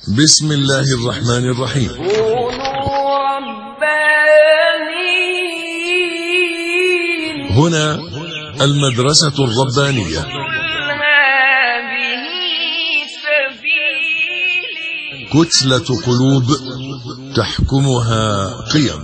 بسم الله الرحمن الرحيم. كونوا ربانيين. هنا المدرسة الربانية. هذه سبيلي. كتلة قلوب تحكمها قيم.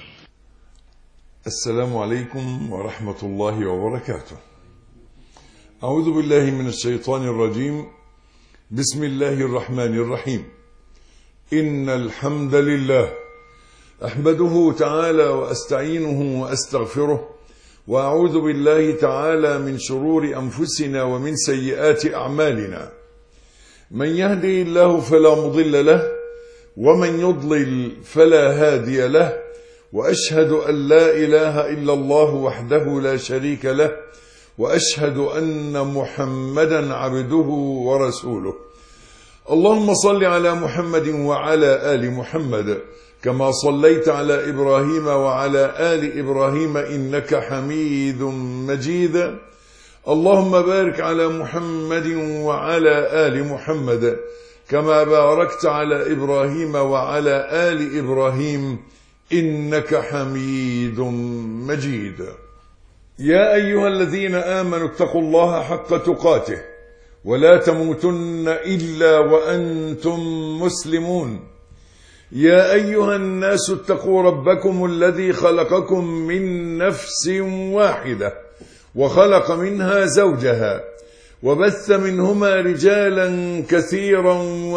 السلام عليكم ورحمة الله وبركاته. أعوذ بالله من الشيطان الرجيم. بسم الله الرحمن الرحيم. إن الحمد لله أحمده تعالى وأستعينه وأستغفره، وأعوذ بالله تعالى من شرور أنفسنا ومن سيئات أعمالنا. من يهدي الله فلا مضل له، ومن يضلل فلا هادي له، وأشهد أن لا إله إلا الله وحده لا شريك له، وأشهد أن محمدا عبده ورسوله. اللهم صل على محمد وعلى آل محمد كما صليت على إبراهيم وعلى آل إبراهيم إنك حميد مجيد. اللهم بارك على محمد وعلى آل محمد كما باركت على إبراهيم وعلى آل إبراهيم إنك حميد مجيد. يا أيها الذين آمنوا اتقوا الله حق تقاته ولا تموتن إلا وأنتم مسلمون. يا أيها الناس اتقوا ربكم الذي خلقكم من نفس واحدة وخلق منها زوجها وبث منهما رجالا كثيرا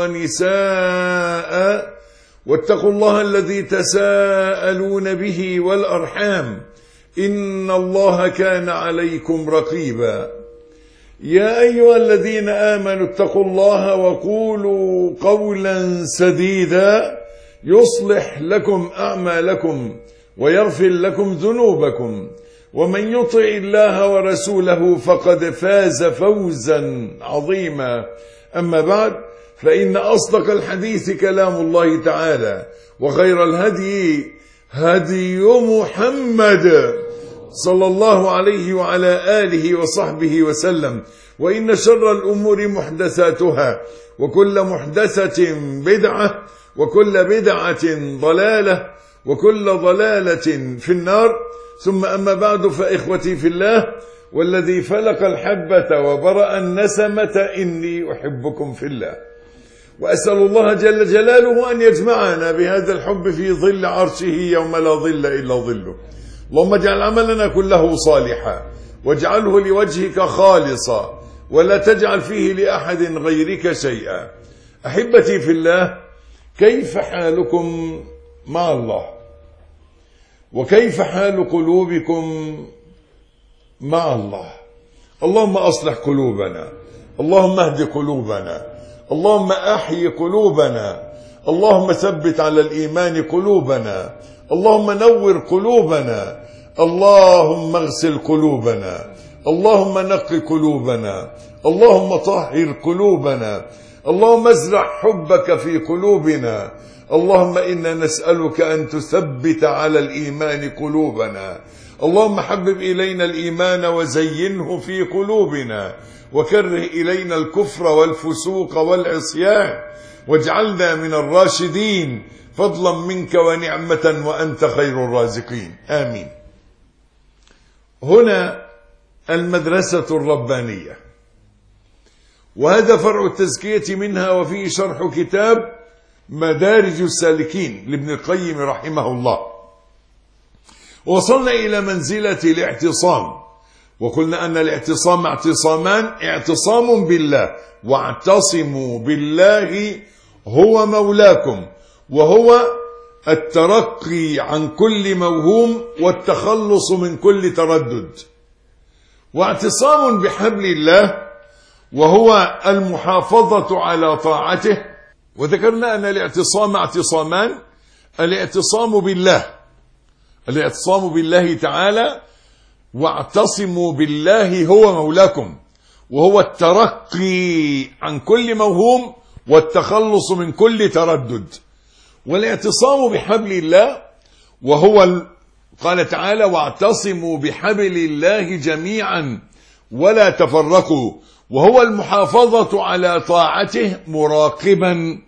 ونساء، واتقوا الله الذي تساءلون به والأرحام إن الله كان عليكم رقيبا. يا أيها الذين آمنوا اتقوا الله وقولوا قولا سديدا يصلح لكم أعمالكم ويغفر لكم ذنوبكم، ومن يطع الله ورسوله فقد فاز فوزا عظيما. أما بعد، فإن أصدق الحديث كلام الله تعالى، وخير الهدي هدي محمد صلى الله عليه وعلى آله وصحبه وسلم، وإن شر الأمور محدثاتها، وكل محدثة بدعة، وكل بدعة ضلالة، وكل ضلالة في النار. ثم أما بعد، فإخوتي في الله، والذي فلق الحبة وبرأ النسمة إني أحبكم في الله، وأسأل الله جل جلاله أن يجمعنا بهذا الحب في ظل عرشه يوم لا ظل إلا ظله. اللهم اجعل عملنا كله صالحا، واجعله لوجهك خالصا، ولا تجعل فيه لأحد غيرك شيئا. أحبتي في الله، كيف حالكم مع الله؟ وكيف حال قلوبكم مع الله؟ اللهم أصلح قلوبنا، اللهم اهد قلوبنا، اللهم أحيي قلوبنا، اللهم ثبت على الإيمان قلوبنا، اللهم نور قلوبنا، اللهم اغسل قلوبنا، اللهم نقي قلوبنا، اللهم طهر قلوبنا، اللهم ازرع حبك في قلوبنا. اللهم إنا نسألك أن تثبت على الإيمان قلوبنا. اللهم حبب إلينا الإيمان وزينه في قلوبنا، وكره إلينا الكفر والفسوق والعصيان، واجعلنا من الراشدين فضلا منك ونعمة وأنت خير الرازقين، آمين. هنا المدرسة الربانية، وهذا فرع التزكية منها، وفيه شرح كتاب مدارج السالكين لابن القيم رحمه الله. وصلنا إلى منزلة الاعتصام، وقلنا أن الاعتصام اعتصامان: اعتصام بالله، واعتصموا بالله هو مولاكم، وهو الترقي عن كل موهوم والتخلص من كل تردد. واعتصام بحبل الله، وهو المحافظة على طاعته. وذكرنا أن الاعتصام اعتصامان: الاعتصام بالله، الاعتصام بالله تعالى، واعتصموا بالله هو مولاكم، وهو الترقي عن كل موهوم والتخلص من كل تردد. والاعتصام بحبل الله، وهو قال تعالى: واعتصموا بحبل الله جميعا ولا تفرقوا، وهو المحافظة على طاعته مراقبا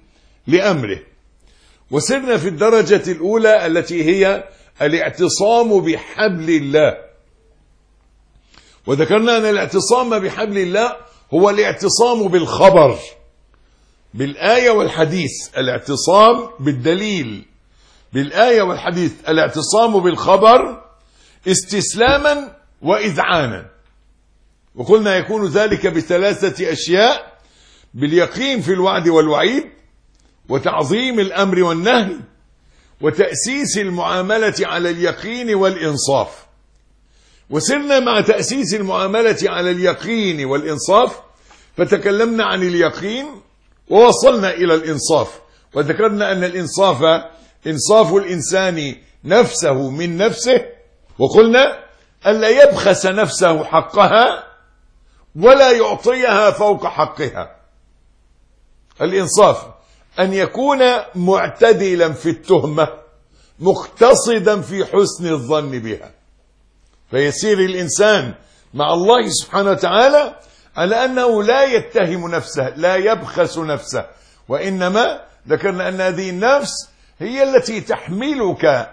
لأمره. وسرنا في الدرجة الأولى التي هي الاعتصام بحبل الله، وذكرنا أن الاعتصام بحبل الله هو الاعتصام بالخبر، بالآية والحديث، الاعتصام بالدليل بالآية والحديث، الاعتصام بالخبر استسلاما وإذعانا. وقلنا يكون ذلك بثلاثة أشياء: باليقين في الوعد والوعيد، وتعظيم الأمر والنهي، وتأسيس المعاملة على اليقين والإنصاف. وسرنا مع تأسيس المعاملة على اليقين والإنصاف، فتكلمنا عن اليقين ووصلنا إلى الإنصاف، وذكرنا أن الإنصاف إنصاف الإنسان نفسه من نفسه، وقلنا ألا يبخس نفسه حقها ولا يعطيها فوق حقها. الإنصاف أن يكون معتدلا في التهمة مقتصدا في حسن الظن بها، فيسير الإنسان مع الله سبحانه وتعالى على أنه لا يتهم نفسه، لا يبخس نفسه، وإنما ذكرنا أن هذه النفس هي التي تحملك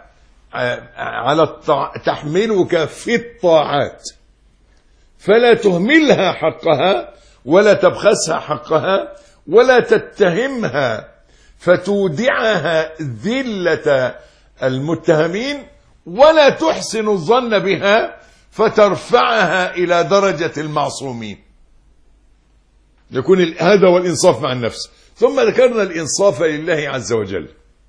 تحملك في الطاعات، فلا تهملها حقها ولا تبخسها حقها ولا تتهمها فتودعها ذلة المتهمين، ولا تحسن الظن بها فترفعها إلى درجة المعصومين. يكون هذا هو الإنصاف مع النفس. ثم ذكرنا الإنصاف لله عز وجل،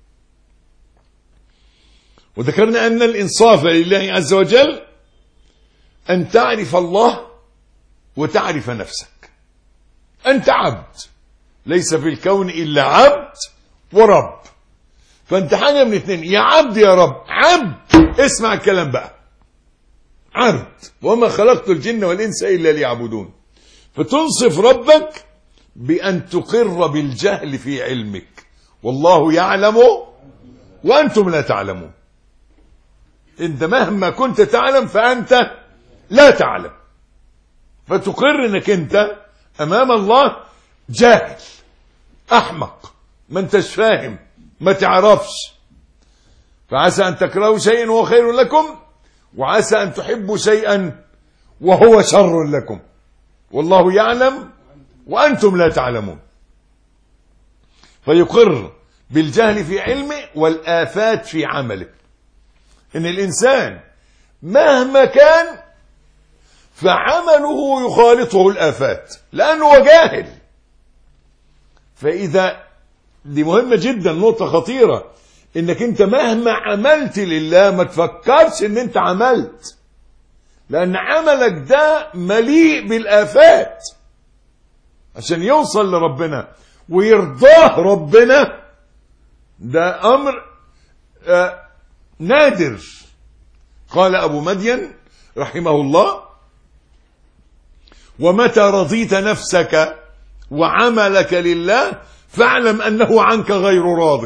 وذكرنا أن الإنصاف لله عز وجل أن تعرف الله وتعرف نفسك. أنت عبد، ليس في الكون إلا عبد ورب، فأنت حاجة من اثنين: يا عبد يا رب. عبد، اسمع الكلام بقى، عبد، وما خلقت الجن والإنس إلا ليعبدون. فتنصف ربك بأن تقر بالجهل في علمك، والله يعلم وأنتم لا تعلمون. انت مهما كنت تعلم فأنت لا تعلم، فتقر انك انت امام الله جاهل احمق، ما انتش فاهم، ما تعرفش. فعسى ان تكرهوا شيئا وهو خير لكم، وعسى ان تحبوا شيئا وهو شر لكم، والله يعلم وانتم لا تعلمون. فيقر بالجهل في علمه والآفات في عمله. ان الانسان مهما كان فعمله يخالطه الآفات لانه هو جاهل. فاذا دي مهمة جدا، نقطة خطيرة، انك انت مهما عملت لله ما تفكرش ان انت عملت، لان عملك ده مليء بالآفات. عشان يوصل لربنا ويرضاه ربنا ده امر نادر. قال أبو مدين رحمه الله: ومتى رضيت نفسك وعملك لله فاعلم أنه عنك غير راض.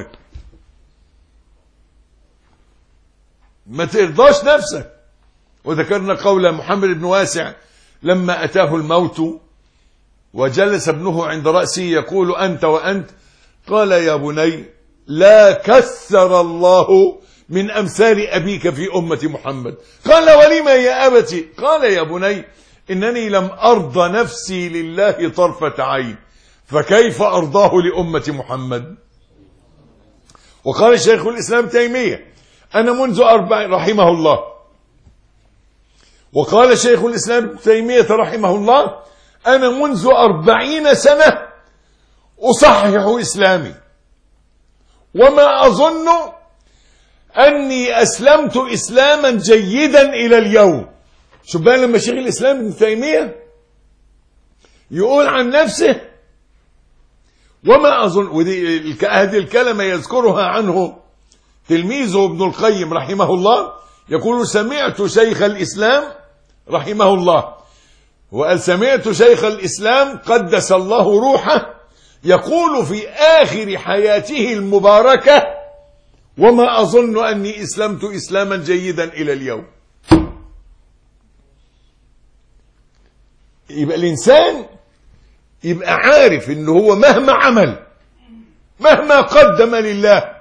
ما ترضاش نفسك. وذكرنا قول محمد بن واسع لما أتاه الموت وجلس ابنه عند رأسه يقول: أنت وأنت، قال: يا بني لا كثر الله من أمثال أبيك في أمة محمد. قال: ولما يا أبتي؟ قال: يا بني إنني لم أرضى نفسي لله طرفة عين، فكيف أرضاه لأمة محمد؟ وقال الشيخ الإسلام تيمية: أنا منذ 40 رحمه الله، وقال الشيخ الإسلام تيمية رحمه الله: أنا منذ 40 سنة أصحح إسلامي، وما أظن أني أسلمت إسلاما جيدا إلى اليوم. شوف بقى لما شيخ الإسلام ابن تيمية يقول عن نفسه وما أظن، ودي هذه الكلمة يذكرها عنه تلميذه ابن القيم رحمه الله، يقول: سمعت شيخ الإسلام رحمه الله، وقال: سمعت شيخ الإسلام قدس الله روحه يقول في آخر حياته المباركة: وما أظن أني أسلمت إسلاما جيدا إلى اليوم. يبقى الإنسان يبقى عارف إنه هو مهما عمل مهما قدم لله.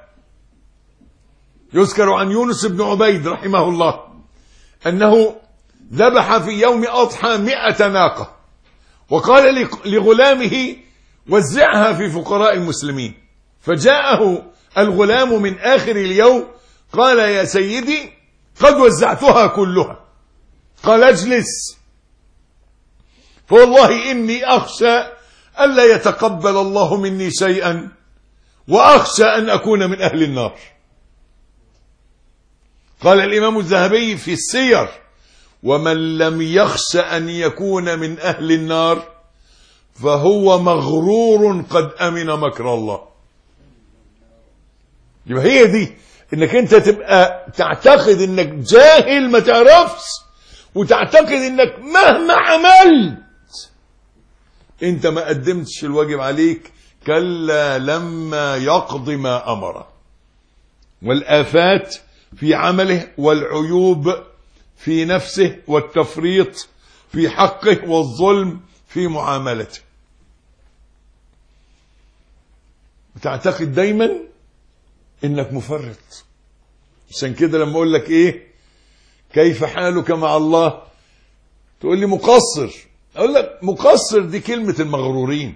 يذكر عن يونس بن عبيد رحمه الله أنه ذبح في يوم أضحى 100 ناقة، وقال لغلامه وزعها في فقراء المسلمين، فجاءه الغلام من آخر اليوم قال يا سيدي قد وزعتها كلها. قال اجلس، فوالله إني أخشى ألا يتقبل الله مني شيئا، وأخشى أن أكون من أهل النار. قال الإمام الذهبي في السير ومن لم يخش أن يكون من أهل النار فهو مغرور قد أمن مكر الله. يبقى هي دي، انك انت تبقى تعتقد انك جاهل ما تعرفش، وتعتقد انك مهما عملت انت ما قدمتش الواجب عليك. كلا لما يقضي ما أمره. والآفات في عمله، والعيوب في نفسه، والتفريط في حقه، والظلم في معاملته. بتعتقد دايما انك مفرط. عشان كده لما اقول لك ايه كيف حالك مع الله تقول لي مقصر، اقول لك مقصر دي كلمة المغرورين.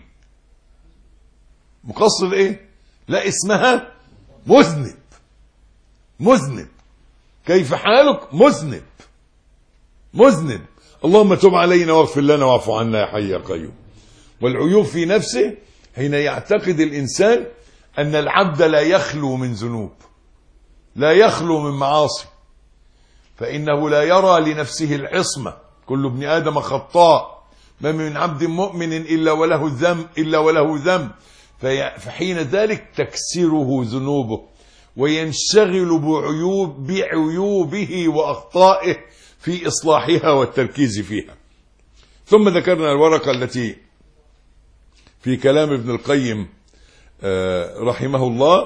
مقصر ايه؟ لا، اسمها مذنب. مذنب. كيف حالك؟ مذنب. مذنب. اللهم تب علينا واغفر لنا واعف عنا يا حي يا قيوم. والعيوب في نفسه حين يعتقد الإنسان أن العبد لا يخلو من ذنوب، لا يخلو من معاصي، فإنه لا يرى لنفسه العصمة. كل ابن آدم خطاء، ما من عبد مؤمن إلا وله ذنب، فحين ذلك تكسره ذنوبه وينشغل بعيوبه وأخطائه في إصلاحها والتركيز فيها. ثم ذكرنا الورقة التي في كلام ابن القيم رحمه الله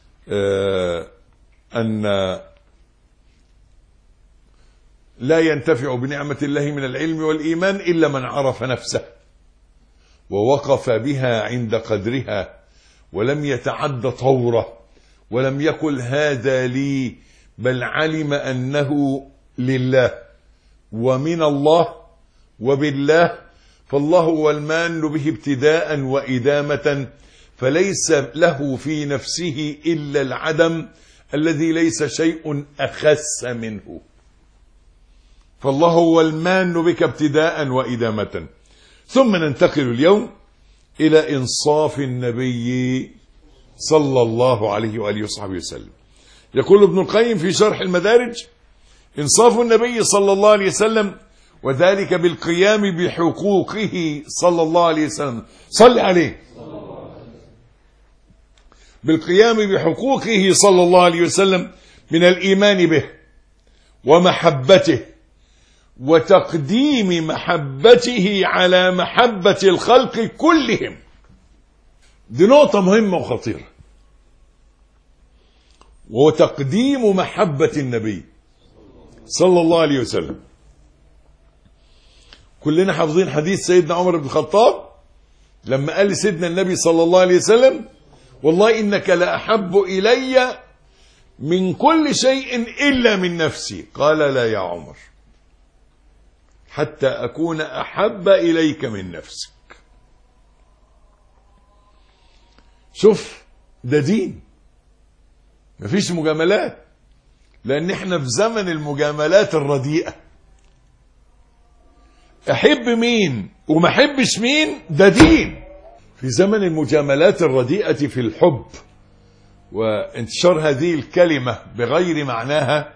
أن لا ينتفع بنعمة الله من العلم والإيمان إلا من عرف نفسه ووقف بها عند قدرها ولم يتعد طوره ولم يقل هذا لي، بل علم أنه لله ومن الله وبالله، فالله هو المان به ابتداء وإدامة، فليس له في نفسه إلا العدم الذي ليس شيء أخس منه. فالله هو المان بك ابتداء وإدامة. ثم ننتقل اليوم إلى إنصاف النبي صلى الله عليه وآله وصحبه وسلم. يقول ابن القيم في شرح المدارج: إنصاف النبي صلى الله عليه وسلم وذلك بالقيام بحقوقه صلى الله عليه وسلم. صل عليه. بالقيام بحقوقه صلى الله عليه وسلم من الإيمان به ومحبته وتقديم محبته على محبة الخلق كلهم. دي نقطة مهمة وخطيرة. وتقديم محبة النبي صلى الله عليه وسلم. كلنا حافظين حديث سيدنا عمر بن الخطاب لما قال لسيدنا النبي صلى الله عليه وسلم: والله إنك لأحب إلي من كل شيء إلا من نفسي. قال: لا يا عمر، حتى أكون أحب إليك من نفسك. شوف، ده دين، مفيش مجاملات، لأن احنا في زمن المجاملات الرديئة. أحب مين وما أحبش مين، ده دين. في زمن المجاملات الرديئة في الحب وانتشار هذه الكلمة بغير معناها،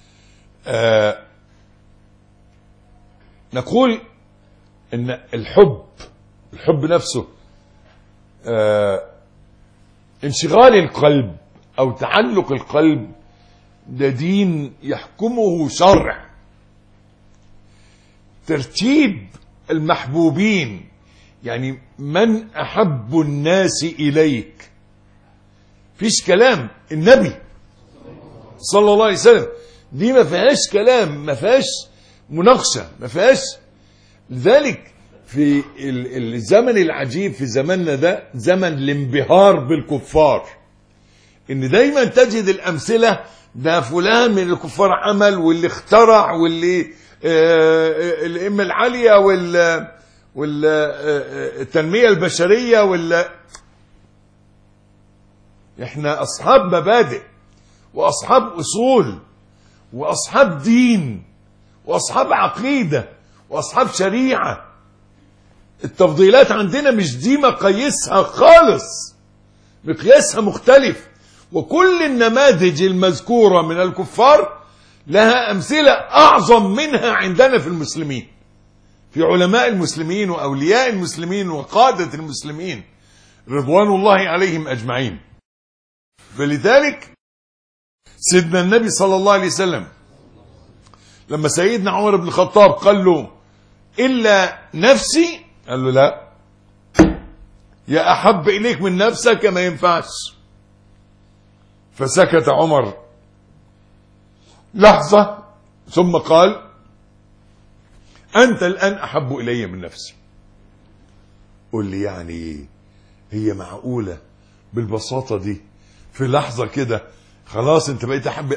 نقول ان الحب نفسه انشغال القلب او تعلق القلب، ده دين يحكمه شرع. ترتيب المحبوبين، يعني من احب الناس اليك، فيش كلام. النبي صلى الله عليه وسلم دي ما فيهاش كلام، ما فيهاش مناقشه، ما فيهاش. لذلك في الزمن العجيب في زماننا ده زمن الانبهار بالكفار، ان دايما تجد الامثله، ده فلان من الكفار عمل، واللي اخترع، واللي الامه العاليه، والتنميه البشريه، احنا اصحاب مبادئ واصحاب اصول واصحاب دين واصحاب عقيده واصحاب شريعه. التفضيلات عندنا مش دي مقاييسها خالص، مقياسها مختلف. وكل النماذج المذكورة من الكفار لها أمثلة أعظم منها عندنا في المسلمين، في علماء المسلمين وأولياء المسلمين وقادة المسلمين رضوان الله عليهم أجمعين. فلذلك سيدنا النبي صلى الله عليه وسلم لما سيدنا عمر بن الخطاب قال له إلا نفسي، قال له لا، يا أحب إليك من نفسك ما ينفعش. فسكت عمر لحظة ثم قال أنت الآن أحب إلي من نفسي. قل لي يعني هي معقولة بالبساطة دي في لحظة كده خلاص أنت بقيت أحب؟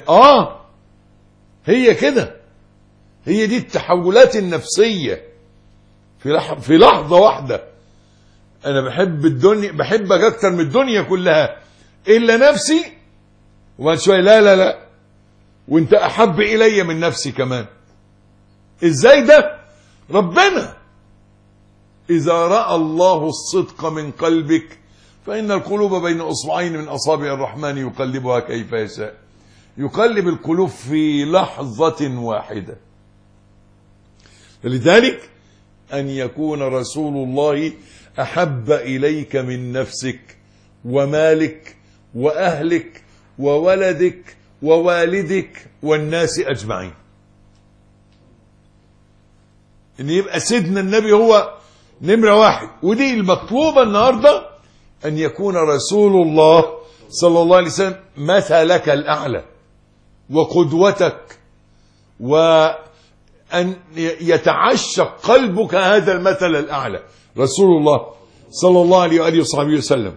هي كده، هي دي التحولات النفسية في لحظة واحدة. أنا بحب الدنيا، بحبك أكتر من الدنيا كلها إلا نفسي، وبعد شوية لا لا لا وانت أحب إلي من نفسي كمان. إزاي ده؟ ربنا إذا رأى الله الصدق من قلبك فإن القلوب بين أصبعين من أصابع الرحمن يقلبها كيف يشاء. يقلب القلوب في لحظة واحدة. لذلك أن يكون رسول الله أحب إليك من نفسك ومالك وأهلك وولدك ووالدك والناس أجمعين. إن يبقى سيدنا النبي هو نمرة واحد. ودي المطلوبة النهاردة، أن يكون رسول الله صلى الله عليه وسلم مثلك الأعلى وقدوتك، وأن يتعشق قلبك هذا المثل الأعلى رسول الله صلى الله عليه وآله وصحبه وسلم.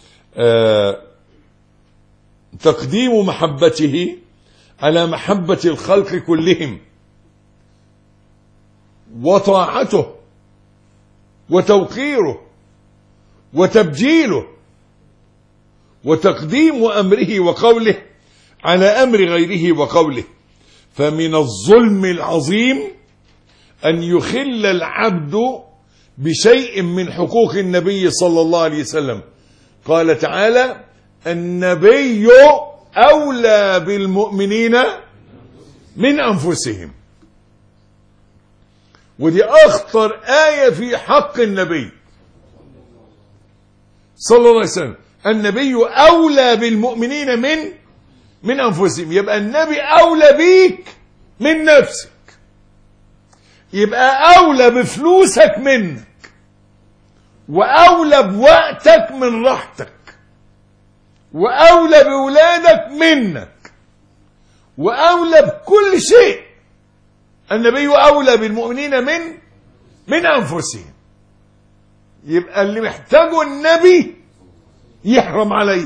تقديم محبته على محبة الخلق كلهم، وطاعته وتوقيره وتبجيله، وتقديم أمره وقوله على أمر غيره وقوله. فمن الظلم العظيم أن يخل العبد بشيء من حقوق النبي صلى الله عليه وسلم. قال تعالى النبي أولى بالمؤمنين من أنفسهم. ودي أخطر آية في حق النبي صلى الله عليه وسلم. النبي أولى بالمؤمنين من أنفسهم. يبقى النبي أولى بيك من نفسك، يبقى أولى بفلوسك منك، وأولى بوقتك من راحتك، وأولى بولادك منك، وأولى بكل شيء. النبي أولى بالمؤمنين من أنفسهم. يبقى اللي محتاجه النبي يحرم عليه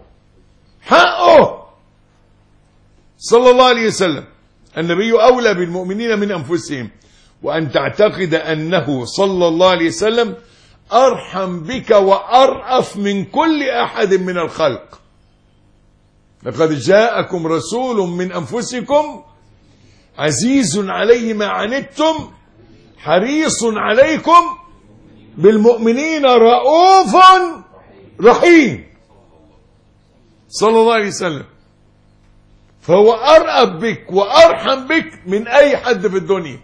حقه صلى الله عليه وسلم. النبي أولى بالمؤمنين من أنفسهم. وأن تعتقد أنه صلى الله عليه وسلم أرحم بك وأرأف من كل أحد من الخلق. لقد جاءكم رسول من أنفسكم عزيز عليه ما عنتم حريص عليكم بالمؤمنين رؤوف رحيم صلى الله عليه وسلم. فهو أرأف بك وأرحم بك من أي حد في الدنيا.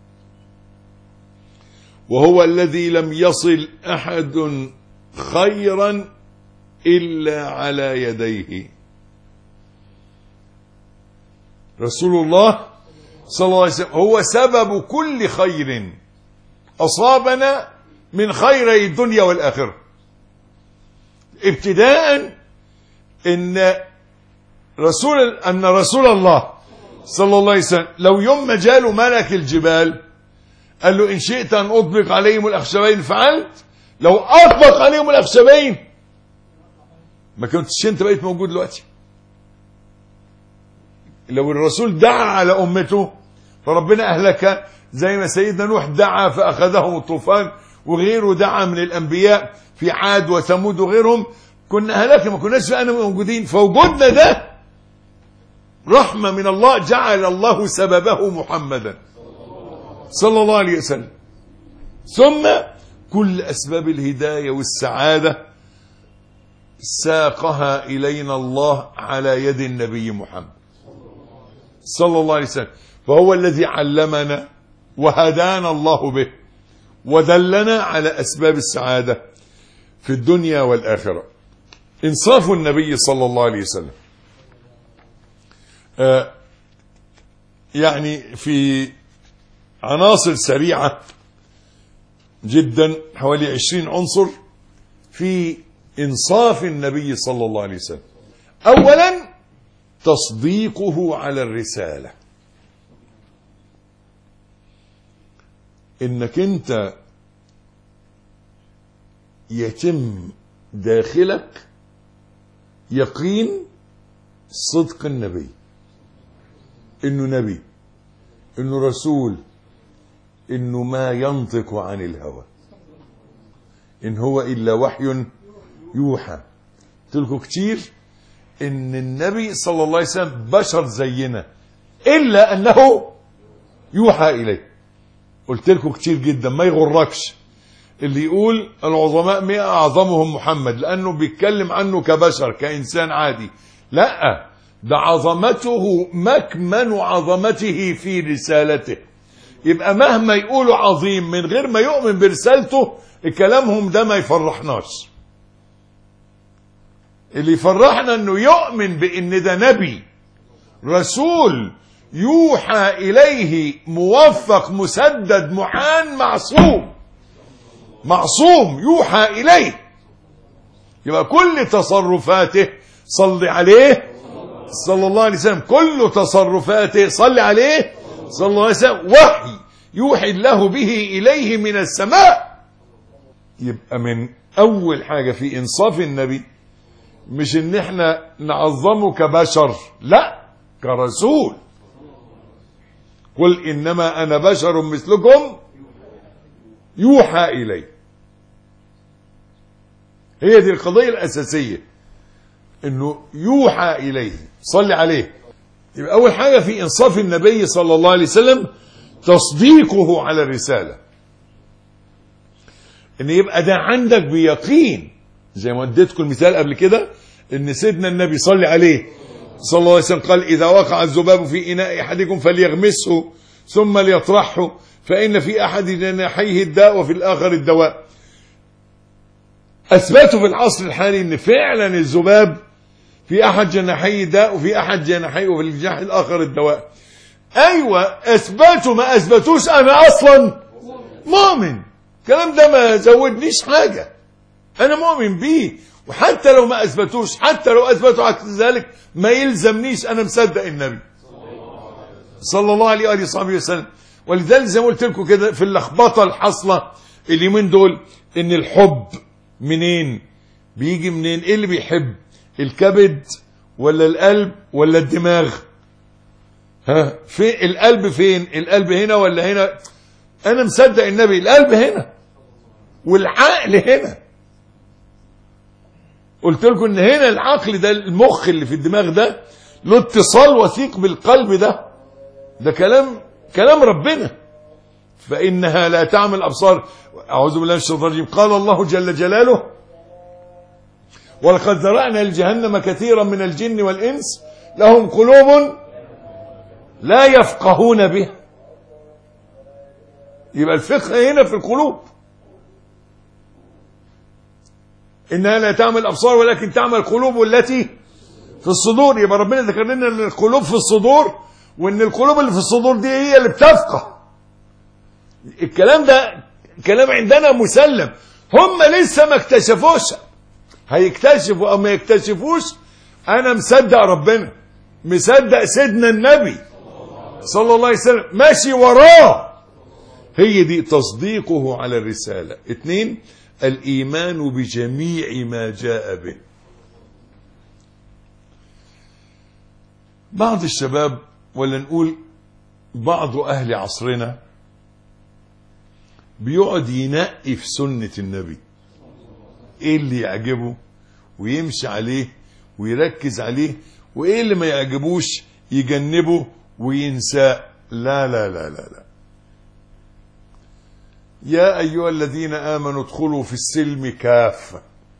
وهو الذي لم يصل أحد خيرا إلا على يديه. رسول الله صلى الله عليه وسلم هو سبب كل خير أصابنا من خيري الدنيا والآخرة. ابتداء أن رسول الله صلى الله عليه وسلم لو يوم جاله ملك الجبال قال له إن شئت أن أطبق عليهم الأخشبين فعلت. لو أطبق عليهم الأخشبين ما كنتش أنت بقيت موجود دلوقتي. لو الرسول دعا على أمته فربنا أهلك، زي ما سيدنا نوح دعا فأخذهم الطوفان، وغيره دعا من الأنبياء في عاد وثمود وغيرهم، كنا أهلك ما كناش بقى موجودين. فوجودنا ده رحمة من الله، جعل الله سببه محمدا صلى الله عليه وسلم. ثم كل أسباب الهداية والسعادة ساقها إلينا الله على يد النبي محمد صلى الله عليه وسلم، فهو الذي علمنا وهدانا الله به ودلنا على أسباب السعادة في الدنيا والآخرة. إنصاف النبي صلى الله عليه وسلم يعني في عناصر سريعة جدا، حوالي 20 عنصر في إنصاف النبي صلى الله عليه وسلم. أولا تصديقه على الرسالة، إنك أنت يتم داخلك يقين صدق النبي، إنه نبي، إنه رسول، إنه ما ينطق عن الهوى، إن هو إلا وحي يوحى. قلت لكم كتير إن النبي صلى الله عليه وسلم بشر زينا إلا أنه يوحى إليه. قلت لكم كتير جدا ما يغركش اللي يقول العظماء 100 أعظمهم محمد لأنه بيتكلم عنه كبشر كإنسان عادي. لا، ده عظمته مكمن عظمته في رسالته. يبقى مهما يقولوا عظيم من غير ما يؤمن برسالته كلامهم ده ما يفرحناش. اللي يفرحنا انه يؤمن بان ده نبي رسول يوحى اليه موفق مسدد معان معصوم يوحى اليه. يبقى كل تصرفاته صلي عليه صلى الله عليه وسلم، كل تصرفاته صلي عليه صلى الله عليه وسلم وحي يوحي الله به إليه من السماء. يبقى من أول حاجة في إنصاف النبي مش إن إحنا نعظمه كبشر، لا، كرسول. قل إنما أنا بشر مثلكم يوحى إلي. هي دي القضية الأساسية، إنه يوحى إليه صلي عليه. يبقى أول حاجة في إنصاف النبي صلى الله عليه وسلم تصديقه على الرسالة، إن يبقى ده عندك بيقين. زي ما اديتكم المثال قبل كده إن سيدنا النبي صلى عليه صلى الله عليه وسلم قال إذا وقع الذباب في إناء أحدكم فليغمسه ثم ليطرحه فإن في أحد جناحيه الداء وفي الآخر الدواء. أثبتوا في العصر الحالي إن فعلا الذباب في أحد جناحيه داء وفي أحد جناحيه وفي الجناح الآخر الدواء. أيوة أثبتوا ما أثبتوش، أنا أصلا مؤمن. الكلام ده ما زودنيش حاجة، أنا مؤمن بيه. وحتى لو ما أثبتوش، حتى لو أثبتوا عكس ذلك ما يلزمنيش، أنا مصدق النبي صلى الله عليه وآله وصحبه وسلم. ولذلك زي ما قلت لكم كده في اللخبطة الحاصلة اليومين دول، إن الحب منين بيجي؟ منين؟ إيه اللي بيحب؟ الكبد ولا القلب ولا الدماغ؟ ها، في القلب فين؟ القلب هنا ولا هنا؟ أنا مصدق النبي القلب هنا والعقل هنا. قلت لكم إن هنا العقل ده المخ اللي في الدماغ ده له اتصال وثيق بالقلب ده. ده كلام ربنا. فإنها لا تعمل الأبصار. أعوذ بالله من الشيطان الرجيم. قال الله جل جلاله ولقد ذرأنا لجهنم كثيرا من الجن والإنس لهم قلوب لا يفقهون بها. يبقى الفقه هنا في القلوب. إنها لا تعمل الأبصار ولكن تعمل القلوب التي في الصدور. يبقى ربنا ذكر لنا أن القلوب في الصدور، وأن القلوب اللي في الصدور دي هي اللي بتفقه. الكلام ده كلام عندنا مسلم. هم لسه ما اكتشفوش، هيكتشفوا أو ما يكتشفوش. أنا مصدق ربنا، مصدق سيدنا النبي صلى الله عليه وسلم، ماشي وراه. هي دي تصديقه على الرسالة. 2 الإيمان بجميع ما جاء به. بعض الشباب، ولا نقول بعض أهل عصرنا، بيقعد ينقي في سنة النبي ايه اللي يعجبه ويمشي عليه ويركز عليه، وايه اللي ما يعجبوش يجنبه وينساه. لا لا لا لا لا. يا أيها الذين آمنوا ادخلوا في السلم كافة.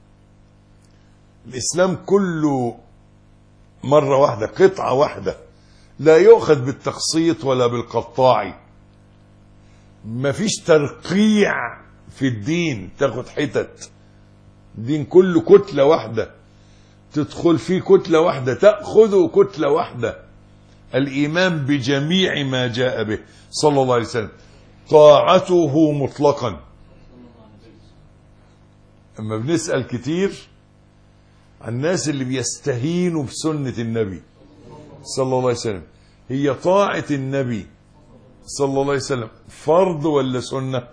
الإسلام كله مرة واحدة، قطعة واحدة، لا يؤخذ بالتقسيط ولا بالقطاع. مفيش ترقيع في الدين تاخد حتت. الدين كله كتلة واحدة، تدخل فيه كتلة واحدة، تأخذه كتلة واحدة. الإيمان بجميع ما جاء به صلى الله عليه وسلم، طاعته مطلقا. اما بنسأل كتير عن الناس اللي بيستهينوا بسنة النبي صلى الله عليه وسلم، هي طاعة النبي صلى الله عليه وسلم فرض ولا سنة؟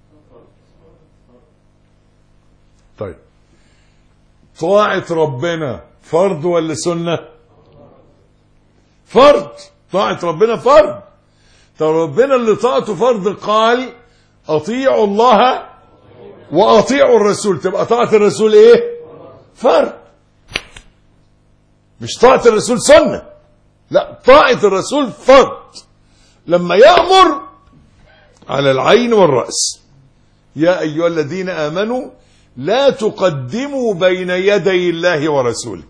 طيب طاعة ربنا فرض ولا سنة؟ فرض. طاعة ربنا فرض. طب ربنا اللي طاعته فرض قال اطيعوا الله واطيعوا الرسول، تبقى طاعة الرسول ايه؟ فرض. مش طاعة الرسول سنة، لا، طاعة الرسول فرض. لما يأمر على العين والرأس. يا أيها الذين آمنوا لا تقدموا بين يدي الله ورسوله.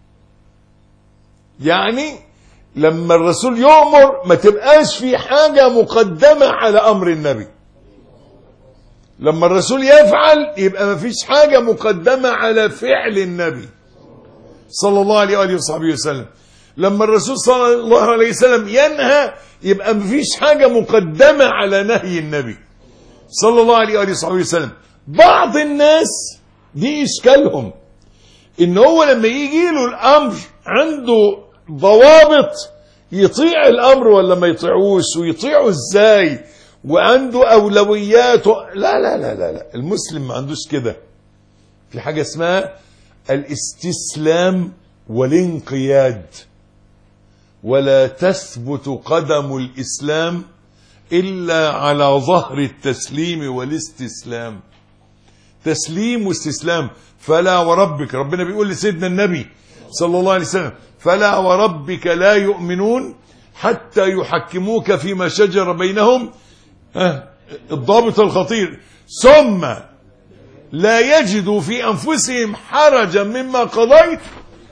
يعني لما الرسول يؤمر ما تبقاش في حاجة مقدمة على أمر النبي. لما الرسول يفعل يبقى ما فيش حاجة مقدمة على فعل النبي صلى الله عليه وآله وصحبه وسلم. لما الرسول صلى الله عليه وسلم ينهى يبقى ما فيش حاجة مقدمة على نهي النبي صلى الله عليه وآله وصحبه وسلم. بعض الناس دي إشكالهم إن هو لما يجي له الأمر عنده ضوابط يطيع الأمر ولا ما يطيعوش، ويطيعه إزاي، وعنده أولويات لا لا لا لا لا. المسلم ما عندوش كده. في حاجة اسمها الاستسلام والانقياد، ولا تثبت قدم الإسلام إلا على ظهر التسليم والاستسلام. تسليم واستسلام. فلا وربك، ربنا بيقول لسيدنا النبي صلى الله عليه وسلم فلا وربك لا يؤمنون حتى يحكموك فيما شجر بينهم، الضابط الخطير، ثم لا يجدوا في أنفسهم حرجا مما قضيت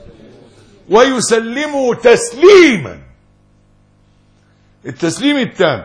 ويسلموا تسليما. التسليم التام.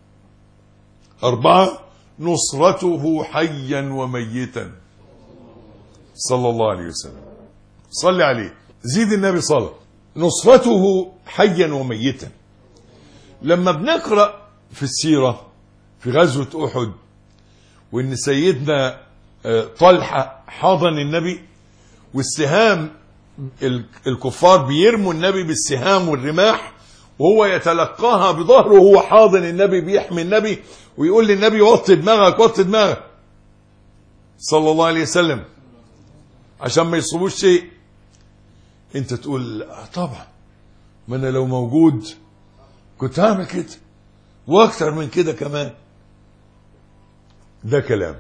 4 نصرته حيا وميتا صلى الله عليه وسلم. صل عليه، زيد النبي صلى. نصرته حيا وميتا. لما بنقرأ في السيرة في غزوة أحد وإن سيدنا طلحة حاضن النبي، والسهام الكفار بيرموا النبي بالسهام والرماح وهو يتلقاها بظهره وهو حاضن النبي بيحمي النبي، ويقول للنبي وطي دماغك وطي دماغك صلى الله عليه وسلم عشان ما يصيبوش شيء. انت تقول طبعا، ما انا لو موجود كنت هعمل كده واكتر من كده كمان. ده كلام،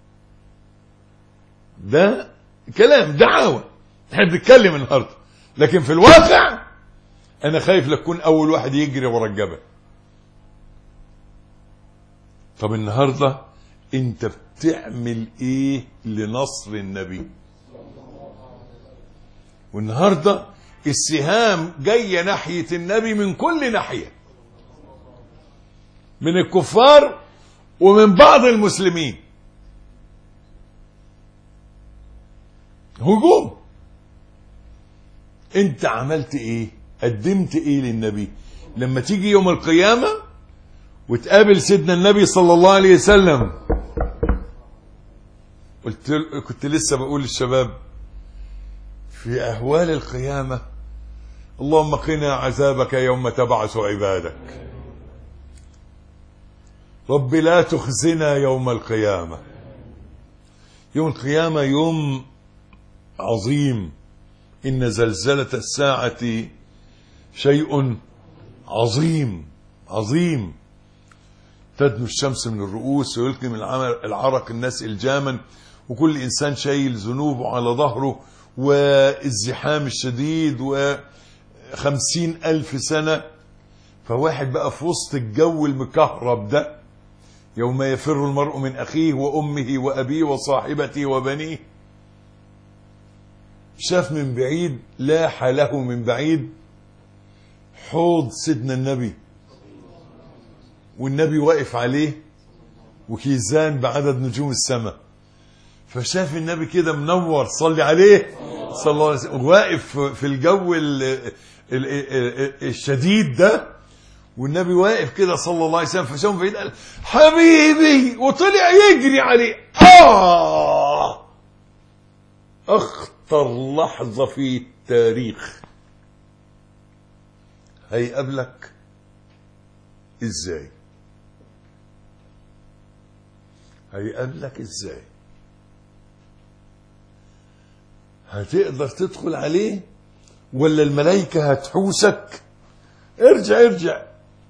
ده كلام دعاوى احنا بنتكلم النهارده، لكن في الواقع انا خايف لتكون اول واحد يجري ورا الجبل. طب النهارده انت بتعمل ايه لنصر النبي؟ والنهارده السهام جايه ناحيه النبي من كل ناحيه، من الكفار ومن بعض المسلمين. هجوم. انت عملت ايه؟ قدمت ايه للنبي؟ لما تيجي يوم القيامة وتقابل سيدنا النبي صلى الله عليه وسلم، كنت لسه بقول للشباب في أهوال القيامة اللهم قنا عذابك يوم تبعث عبادك. رب لا تخزنا يوم القيامة. يوم القيامة يوم عظيم. إن زلزلة الساعة شيء عظيم عظيم. تدنو الشمس من الرؤوس ويلقي من العرق الناس إلجاما، وكل إنسان شايل ذنوبه على ظهره، والزحام الشديد، 50,000 سنة. فواحد بقى في وسط الجو المكهرب ده، يوم يفر المرء من أخيه وأمه وأبيه وصاحبته وبنيه. شاف من بعيد، لاح له من بعيد حوض سيدنا النبي، والنبي واقف عليه، وكيزان بعدد نجوم السماء. فشاف النبي كده منور، صلي عليه صلى الله عليه وسلم، واقف في الجو الشديد ده، والنبي واقف كده صلى الله عليه وسلم. فشاف بعيد قال حبيبي، وطلع يجري عليه. اخطر لحظة في التاريخ. هيقابلك ازاي؟ هيقابلك ازاي؟ هتقدر تدخل عليه ولا الملائكة هتحوسك؟ ارجع ارجع.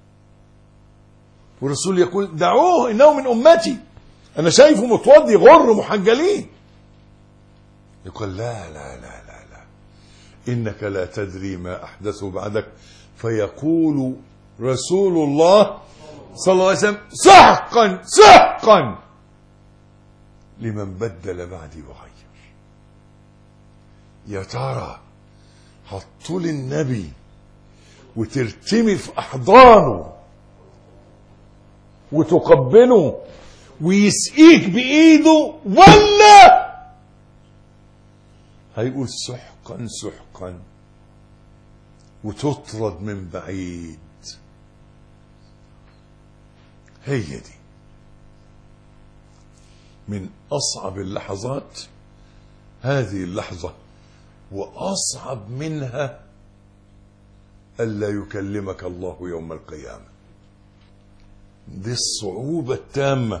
والرسول يقول دعوه انه من امتي، انا شايفه متوضي غر محجلين. يقول لا لا لا لا لا، انك لا تدري ما احدثه بعدك. فيقول رسول الله صلى الله عليه وسلم سحقا سحقا لمن بدل بعدي وغير. يا ترى هتطول النبي وترتمي في احضانه وتقبله ويسقيك بايده، ولا هيقول سحقا سحقا وتطرد من بعيد؟ هي دي من أصعب اللحظات، هذه اللحظة. وأصعب منها ألا يكلمك الله يوم القيامة. دي الصعوبة التامة.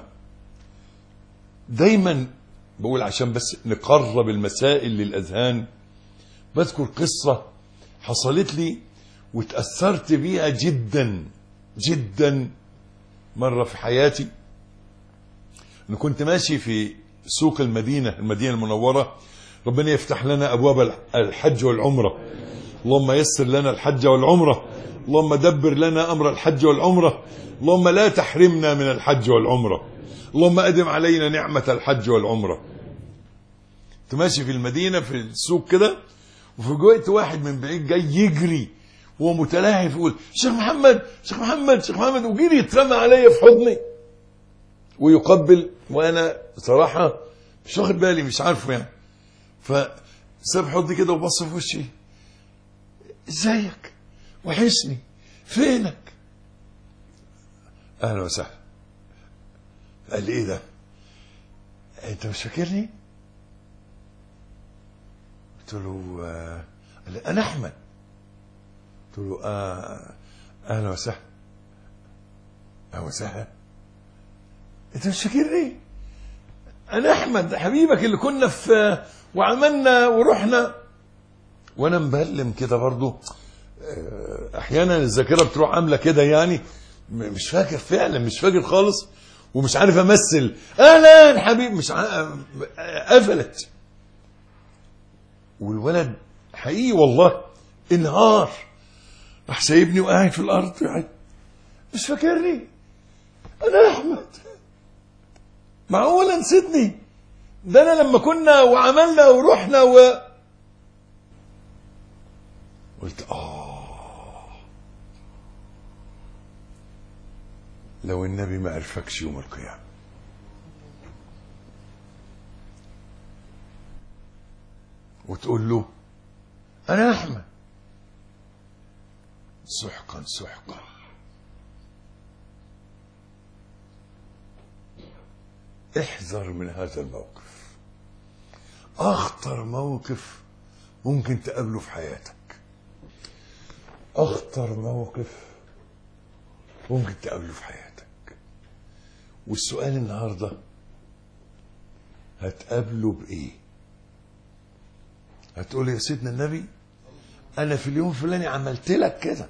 دايما بقول عشان بس نقرب المسائل للأذهان، بذكر قصة حصلت لي وتأثرت بيها جدا جدا مرة في حياتي. أنا كنت ماشي في سوق المدينة المنورة. ربنا يفتح لنا أبواب الحج والعمرة. اللهم يسر لنا الحج والعمرة. اللهم دبر لنا أمر الحج والعمرة. اللهم لا تحرمنا من الحج والعمرة. اللهم أدم علينا نعمة الحج والعمرة. كنت ماشي في المدينة في السوق كده، وفوجئت واحد من بعيد جاي يجري وهو متلاهف يقول شيخ محمد شيخ محمد شيخ محمد، وجري يترمى عليا في حضني ويقبل، وانا صراحه مش واخد بالي، مش عارفه يعني. فساب حضني كده وبص في وشي، ازيك وحشني فينك؟ اهلا وسهلا. قال لي ايه ده؟ انت مش فاكرني؟ قلت له قال لي انا احمد. قلت له اهلا وسهلا. اهلا وسهلا. انت مش فاكرني؟ انا احمد حبيبك اللي كنا في وعملنا ورحنا. وانا مبلم كده برضو، احيانا الذاكره بتروح عامله كده يعني، مش فاكر فعلا، مش فاكر خالص، ومش عارف امثل اهلا حبيب، مش قفلت. والولد حقيقي والله انهار، راح سايبني وقاعد في الارض يعني. مش فاكرني؟ انا احمد، معقوله نسيتني؟ ده انا لما كنا وعملنا ورحنا قلت لو النبي ما عرفكش يوم القيامة. وتقول له انا احمد، سحقا سحقا. احذر من هذا الموقف، اخطر موقف ممكن تقابله في حياتك، اخطر موقف ممكن تقابله في حياتك. والسؤال النهاردة هتقابله بإيه؟ هتقول يا سيدنا النبي أنا في اليوم الفلاني عملت لك كده،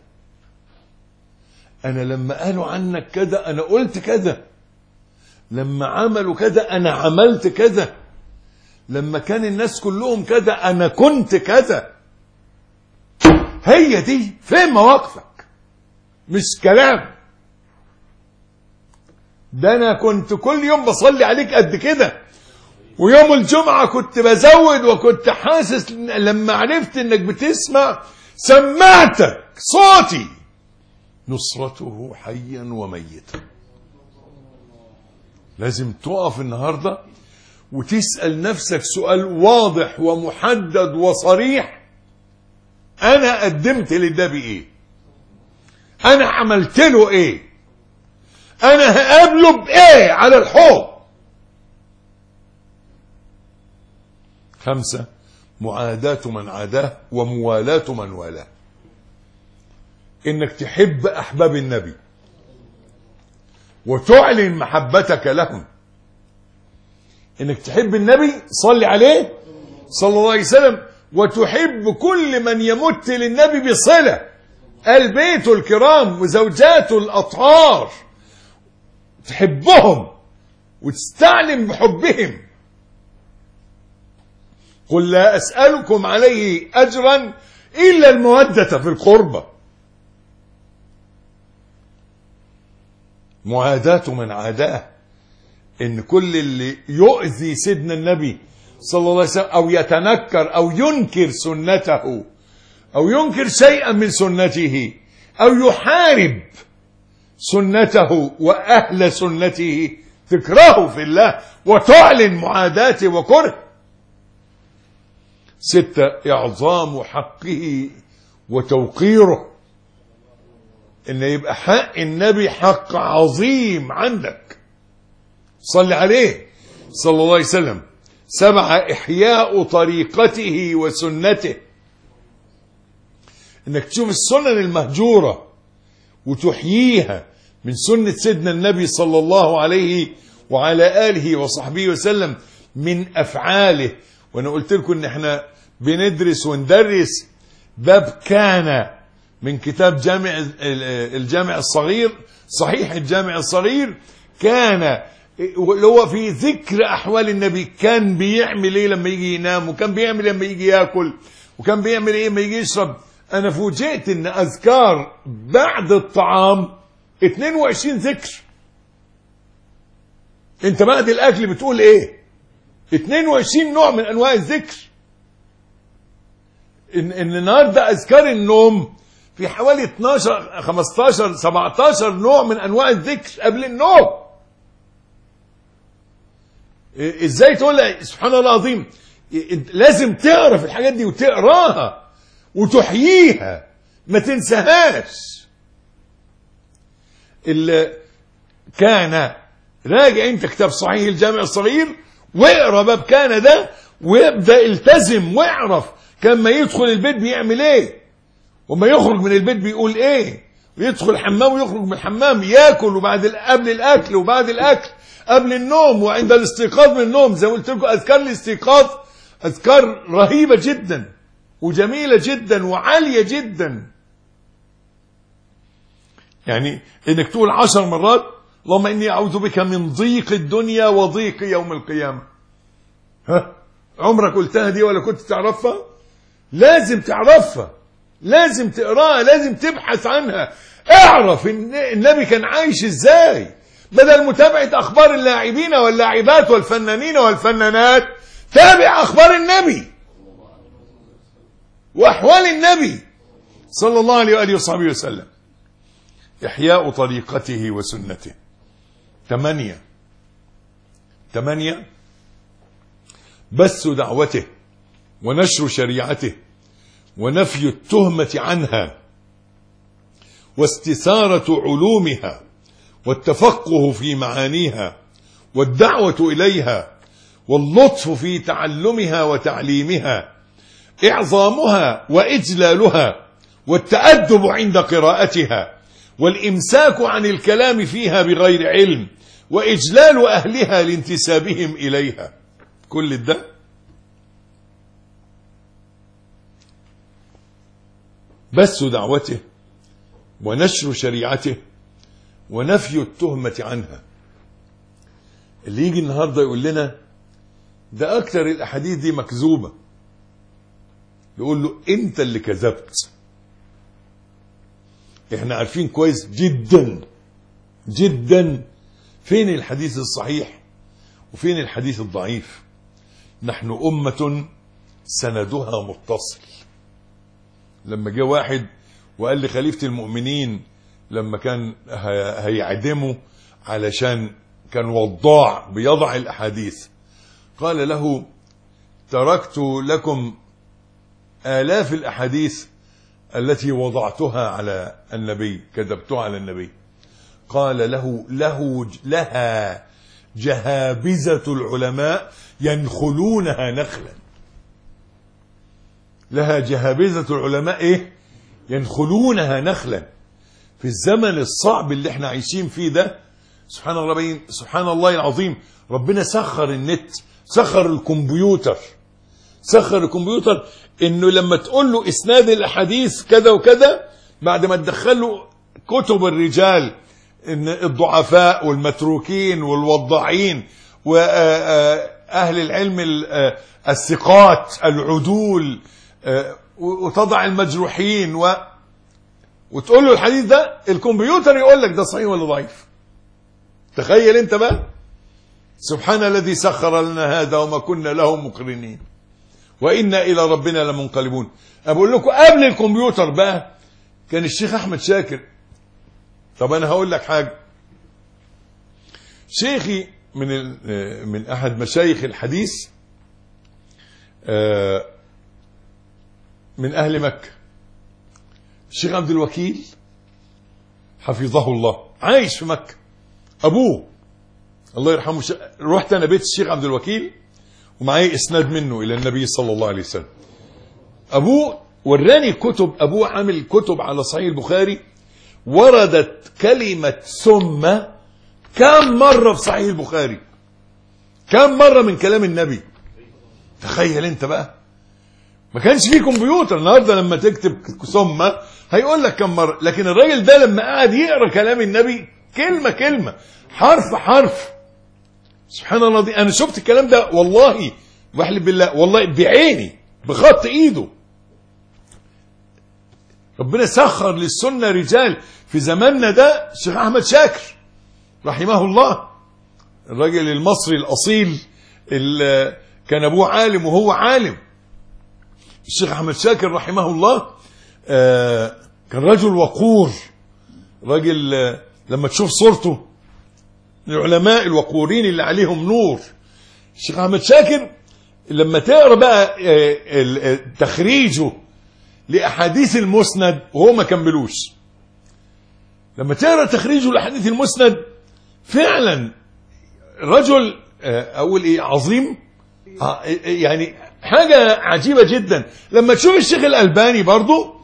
أنا لما قالوا عنك كده أنا قلت كده، لما عملوا كده أنا عملت كده، لما كان الناس كلهم كده أنا كنت كده. هي دي فين مواقفك، مش كلام. ده أنا كنت كل يوم بصلي عليك قد كده، ويوم الجمعة كنت بزود، وكنت حاسس لما عرفت انك بتسمع سمعتك صوتي، نصرته حيا وميتا. لازم تقف النهاردة وتسأل نفسك سؤال واضح ومحدد وصريح: انا قدمت للنبي ايه؟ انا عملت له ايه؟ انا هقابله بايه على الحوض؟ 5 معاداة من عاداه وموالاة من والاه. انك تحب احباب النبي وتعلن محبتك لهم. انك تحب النبي صلي عليه صلى الله عليه وسلم، وتحب كل من يمت للنبي بصلة، آل بيته الكرام وزوجاته الأطهار، تحبهم وتستعلم بحبهم. قل لا أسألكم عليه أجرا إلا المودة في القربة. معاداة من عاداه، إن كل اللي يؤذي سيدنا النبي صلى الله عليه وسلم أو يتنكر أو ينكر سنته أو ينكر شيئا من سنته أو يحارب سنته وأهل سنته، تكرهه في الله وتعلن معاداته وكره. 6 إعظام حقه وتوقيره، إن يبقى حق النبي حق عظيم عندك، صل عليه صلى الله عليه وسلم. 7 إحياء طريقته وسنته، إنك تشوف السنن المهجورة وتحييها من سنة سيدنا النبي صلى الله عليه وعلى آله وصحبه وسلم من أفعاله. وأنا قلت لكم إن إحنا بندرس وندرس باب كان من كتاب الجامع الصغير، صحيح الجامع الصغير، كان اللي هو في ذكر أحوال النبي. كان بيعمل إيه لما يجي ينام، وكان بيعمل لما يجي يأكل، وكان بيعمل إيه لما يجي يشرب. أنا فوجئت إن أذكار بعد الطعام 22 ذكر. أنت بعد الأكل بتقول إيه؟ 22 نوع من أنواع الذكر. إن النهارده أذكار النوم في حوالي 12 15 17 نوع من أنواع الذكر قبل النوم. إزاي تقول سبحان الله العظيم؟ لازم تعرف الحاجات دي وتقراها وتحييها، ما تنساهاش. اللي كان راجع انت كتاب صحيح الجامع الصغير واقرا باب كان ده، وابدا التزم واعرف كان ما يدخل البيت بيعمل ايه، وما يخرج من البيت بيقول ايه، ويدخل الحمام ويخرج من الحمام، ياكل وبعد قبل الاكل وبعد الاكل، قبل النوم وعند الاستيقاظ من النوم. زي ما قلت لكم اذكار الاستيقاظ اذكار رهيبه جدا وجميله جدا وعاليه جدا. يعني انك تقول 10 مرات اللهم اني اعوذ بك من ضيق الدنيا وضيق يوم القيامه. ها، عمرك قلتها دي ولا كنت تعرفها؟ لازم تعرفها، لازم تقراها، لازم تبحث عنها. اعرف النبي كان عايش ازاي، بدل متابعه اخبار اللاعبين واللاعبات والفنانين والفنانات، تابع اخبار النبي واحوال النبي صلى الله عليه واله وصحبه وسلم. إحياء طريقته وسنته. 8 بث دعوته ونشر شريعته ونفي التهمة عنها واستثارة علومها والتفقه في معانيها والدعوة إليها واللطف في تعلمها وتعليمها، إعظامها وإجلالها والتأدب عند قراءتها والإمساك عن الكلام فيها بغير علم، وإجلال أهلها لانتسابهم إليها. كل ده بث دعوته ونشر شريعته ونفي التهمة عنها. اللي يجي النهاردة يقول لنا ده أكتر الأحاديث دي مكذوبة، يقول له أنت اللي كذبت. احنا عارفين كويس جدا جدا فين الحديث الصحيح وفين الحديث الضعيف. نحن أمة سندها متصل. لما جاء واحد وقال لخليفة المؤمنين لما كان هيعدمه علشان كان وضاع بيضع الأحاديث، قال له تركت لكم آلاف الأحاديث التي وضعتها على النبي، كذبتها على النبي. قال لها جهابزة العلماء ينخلونها نخلا. لها جهابزة العلماء ايه؟ ينخلونها نخلا. في الزمن الصعب اللي احنا عايشين فيه ده، سبحان الله العظيم، ربنا سخر النت، سخر الكمبيوتر انه لما تقول له اسناد الاحاديث كذا وكذا، بعد ما تدخل له كتب الرجال ان الضعفاء والمتروكين والوضاعين واهل العلم الثقات العدول، وتضع المجروحين وتقول له الحديث ده، الكمبيوتر يقول لك ده صحيح ولا ضعيف. تخيل انت بقى. سبحان الذي سخر لنا هذا وما كنا له مقرنين وإنا إلى ربنا لمنقلبون. أقول لكم قبل الكمبيوتر بقى كان الشيخ أحمد شاكر. طب أنا هقول لك حاجة. شيخي من أحد مشايخ الحديث من أهل مكة، الشيخ عبد الوكيل حفظه الله، عايش في مكة. أبوه الله يرحمه رحت أنا بيت الشيخ عبد الوكيل ومعي إسناد منه إلى النبي صلى الله عليه وسلم. أبوه وراني كتب، أبوه عامل كتب على صحيح البخاري وردت كلمة ثم كم مرة في صحيح البخاري، كم مرة من كلام النبي. تخيل انت بقى. ما كانش فيه كمبيوتر. النهارده لما تكتب ثم هيقول لك كم مرة، لكن الراجل ده لما قعد يقرأ كلام النبي كلمة كلمة حرف حرف. سبحان الله دي. انا شفت الكلام ده والله بحلف بالله والله بعيني بخط ايده. ربنا سخر للسنة رجال في زماننا ده. الشيخ احمد شاكر رحمه الله، الراجل المصري الاصيل اللي كان ابوه عالم وهو عالم. الشيخ احمد شاكر رحمه الله كان رجل وقور، راجل لما تشوف صورته العلماء الوقورين اللي عليهم نور. الشيخ احمد شاكر لما تقرا بقى تخريجه لاحاديث المسند وهو ما كملوش، لما تقرا تخريجه لاحاديث المسند فعلا رجل اقول ايه عظيم، يعني حاجه عجيبه جدا. لما تشوف الشيخ الالباني برضو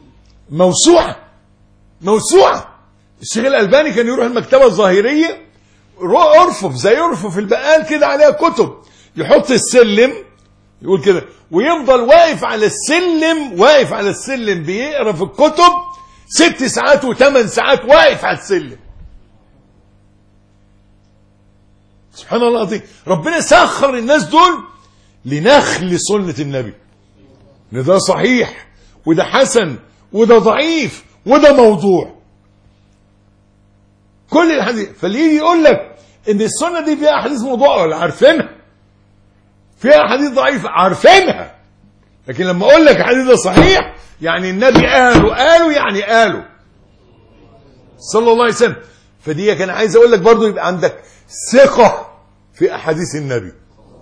موسوعه. الشيخ الالباني كان يروح المكتبه الظاهريه، ارفف زي ارفف البقال كده عليها كتب، يحط السلم يقول كده ويفضل واقف على السلم بيقرا في الكتب 6 ساعات و8 ساعات واقف على السلم. سبحان الله العظيم. ربنا سخر الناس دول لنخل سنة النبي، ان ده صحيح وده حسن وده ضعيف وده موضوع. كل الحديث. فاللي يجي يقول لك ان السنة دي فيها احاديث موضوع ولا عارفينها، فيها احاديث ضعيفة عارفينها، لكن لما اقول لك الحديث ده صحيح يعني النبي قالوا يعني قالوا صلى الله عليه وسلم. فدي كان عايز اقول لك برضو يبقى عندك ثقة في احاديث النبي،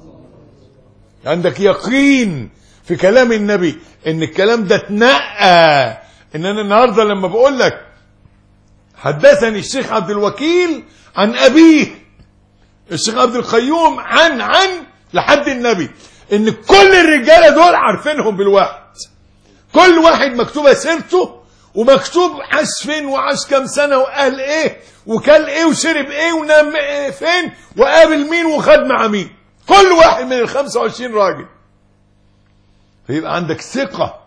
عندك يقين في كلام النبي ان الكلام ده اتنقى. ان انا النهارده لما بقول لك حدثني الشيخ عبد الوكيل عن ابيه الشيخ عبد القيوم عن لحد النبي، ان كل الرجاله دول عارفينهم بالواحد، كل واحد مكتوبه سيرته ومكتوب عاش فين وعاش كام سنة وقال ايه وكل ايه وشرب ايه ونام إيه فين وقابل مين وخد مع مين، كل واحد من 25 راجل. فيبقى عندك ثقة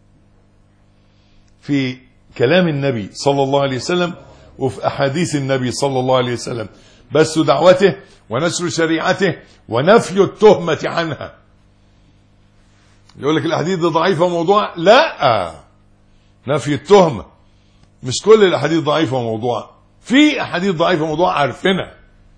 في كلام النبي صلى الله عليه وسلم وفي أحاديث النبي صلى الله عليه وسلم، بث دعوته ونشر شريعته ونفي التهمة عنها. يقول لك الأحاديث دي ضعيفة وموضوع، لا، نفي التهمة. مش كل الأحاديث ضعيفة وموضوع، في أحاديث ضعيفة وموضوع عارفينها،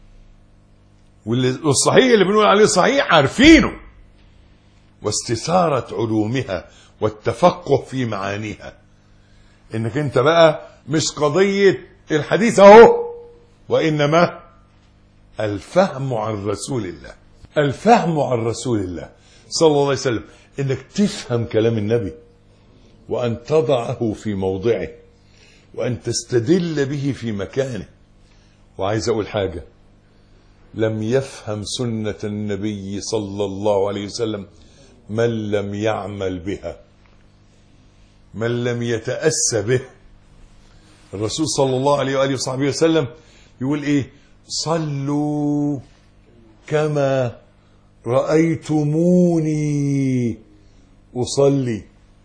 والصحيح اللي بنقول عليه صحيح عارفينه. واستثارة علومها والتفقه في معانيها، انك انت بقى مش قضية الحديث اهو، وانما الفهم عن رسول الله، الفهم عن رسول الله صلى الله عليه وسلم، انك تفهم كلام النبي وان تضعه في موضعه وان تستدل به في مكانه. وعايز اقول حاجة، لم يفهم سنة النبي صلى الله عليه وسلم من لم يعمل بها، من لم يتأسى به. الرسول صلى الله عليه وآله وصحبه وسلم يقول ايه؟ صلوا كما رأيتموني أصلي.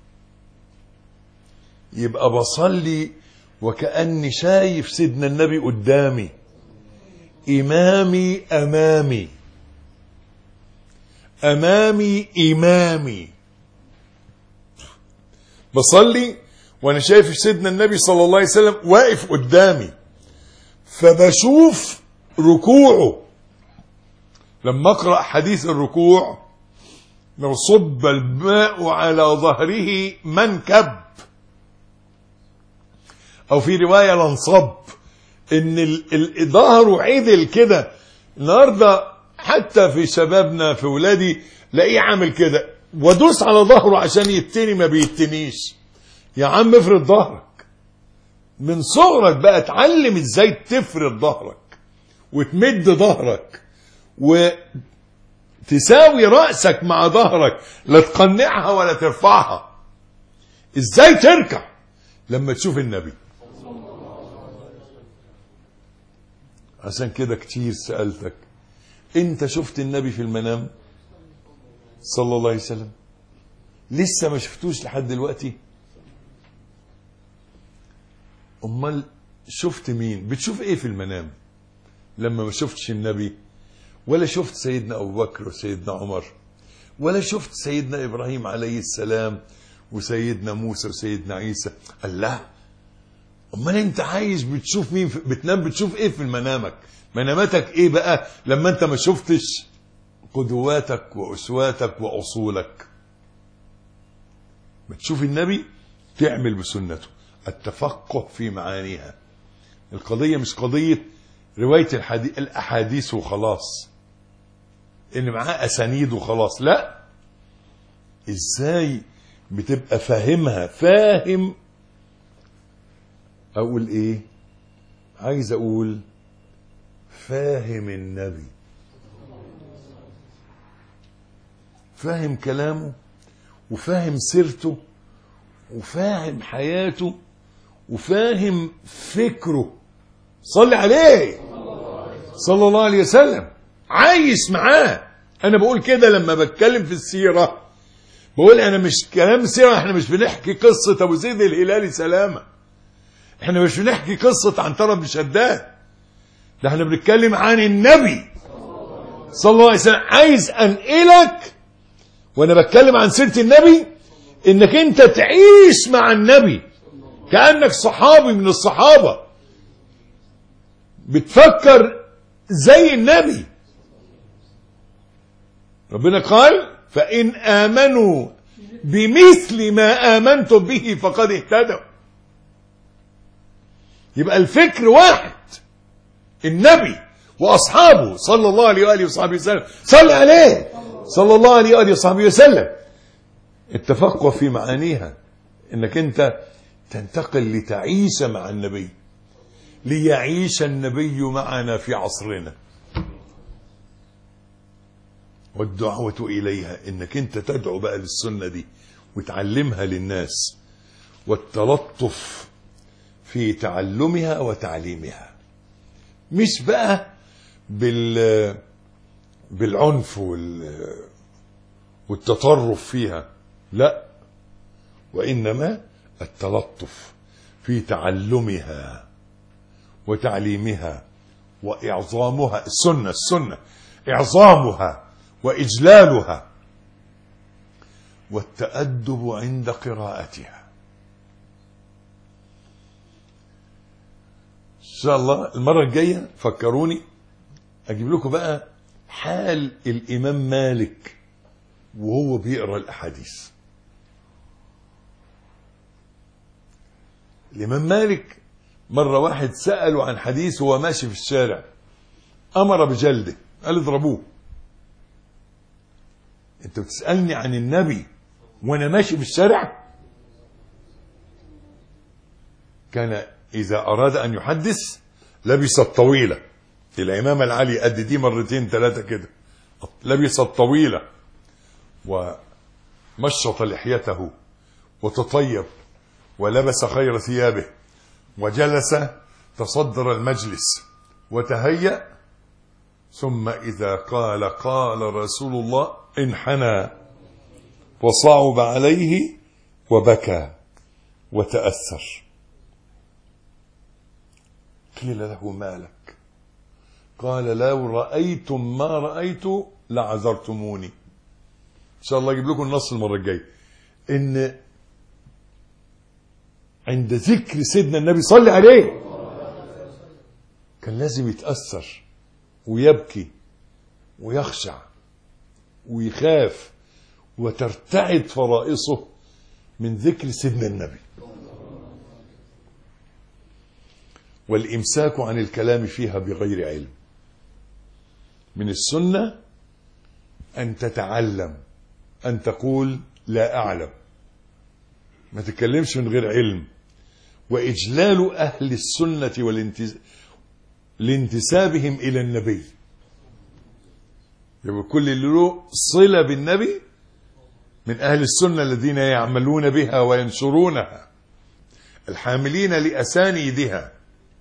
يبقى بصلي وكأني شايف سيدنا النبي قدامي، إمامي أمامي، أمامي إمامي. بصلي وأنا شايف سيدنا النبي صلى الله عليه وسلم واقف قدامي، فبشوف ركوعه. لما أقرأ حديث الركوع، لو صب الماء على ظهره منكب، أو في رواية لانصب، إن ظهره عدل كده. النهارده حتى في شبابنا في ولادي لاقيه عامل كده، ودوس على ظهره عشان يتني ما بيتنيش. يا عم افرد ظهرك من صغرك بقى، اتعلم ازاي تفرد ظهرك وتمد ظهرك وتساوي رأسك مع ظهرك، لا تقنعها ولا ترفعها. ازاي تركع لما تشوف النبي. عشان كده كتير سألتك، انت شفت النبي في المنام صلى الله عليه وسلم؟ لسه ما شفتوش لحد دلوقتي؟ امال شفت مين؟ بتشوف ايه في المنام لما ما شفتش النبي؟ ولا شفت سيدنا ابو بكر وسيدنا عمر، ولا شفت سيدنا ابراهيم عليه السلام وسيدنا موسى وسيدنا عيسى؟ الله، امال انت عايش بتشوف مين؟ بتنام بتشوف ايه في منامك؟ مناماتك ايه بقى لما انت ما شفتش قدواتك واسواتك واصولك؟ بتشوف النبي تعمل بسنته، التفقه في معانيها. القضية مش قضية رواية الأحاديث وخلاص، إن معاه أسانيد وخلاص، لا. إزاي بتبقى فاهمها؟ فاهم. أقول إيه؟ عايز أقول فاهم النبي، فاهم كلامه وفاهم سيرته وفاهم حياته وفاهم فكره. صلي عليه صلى الله عليه وسلم، عايش معاه. انا بقول كده لما بتكلم في السيرة، بقول انا مش كلام سيرة، احنا مش بنحكي قصة ابو زيد الهلالي سلامة، احنا مش بنحكي قصة عنترة بن شداد، ده احنا بنتكلم عن النبي صلى الله عليه وسلم. عايز انقلك وانا بتكلم عن سيرة النبي انك انت تعيش مع النبي كأنك صحابي من الصحابة، بتفكر زي النبي. ربنا قال فإن آمنوا بمثل ما آمنتم به فقد اهتدوا. يبقى الفكر واحد، النبي وأصحابه صلى الله عليه وآله وصحبه وسلم. صلى عليه صلى الله عليه وآله وصحبه وسلم. التفقه في معانيها، انك انت تنتقل لتعيش مع النبي، ليعيش النبي معنا في عصرنا. والدعوة إليها، انك انت تدعو بقى للسنة دي وتعلمها للناس والتلطف في تعلمها وتعليمها، مش بقى بالعنف والتطرف فيها، لا، وإنما التلطف في تعلمها وتعليمها وإعظامها. السنة إعظامها وإجلالها، والتأدب عند قراءتها. إن شاء الله المرة الجاية فكروني أجيب لكم بقى حال الإمام مالك وهو بيقرأ الأحاديث. الإمام مالك مرة واحد سأله عن حديث وهو ماشي في الشارع، أمر بجلده، قال اضربوه. أنت بتسألني عن النبي وأنا ماشي في الشارع؟ كان إذا أراد أن يحدث لبس الطويلة، الإمام العلي قد دي مرتين ثلاثة كده، لبس الطويلة ومشط لحيته وتطيب ولبس خير ثيابه وجلس تصدر المجلس وتهيأ، ثم إذا قال رسول الله انحنى وصعب عليه وبكى وتأثر. قيل له ما لك؟ قال لو رأيتم ما رأيت لعذرتموني. إن شاء الله أجيب لكم النص المرة الجاية. إن عند ذكر سيدنا النبي صلى عليه كان لازم يتأثر ويبكي ويخشع ويخاف وترتعد فرائصه من ذكر سيدنا النبي. والإمساك عن الكلام فيها بغير علم. من السنة أن تتعلم، أن تقول لا أعلم، ما تتكلمش من غير علم. وإجلال أهل السنة لانتسابهم إلى النبي، يبقى كل اللي له صلة بالنبي من أهل السنة الذين يعملون بها وينشرونها، الحاملين لأسانيدها،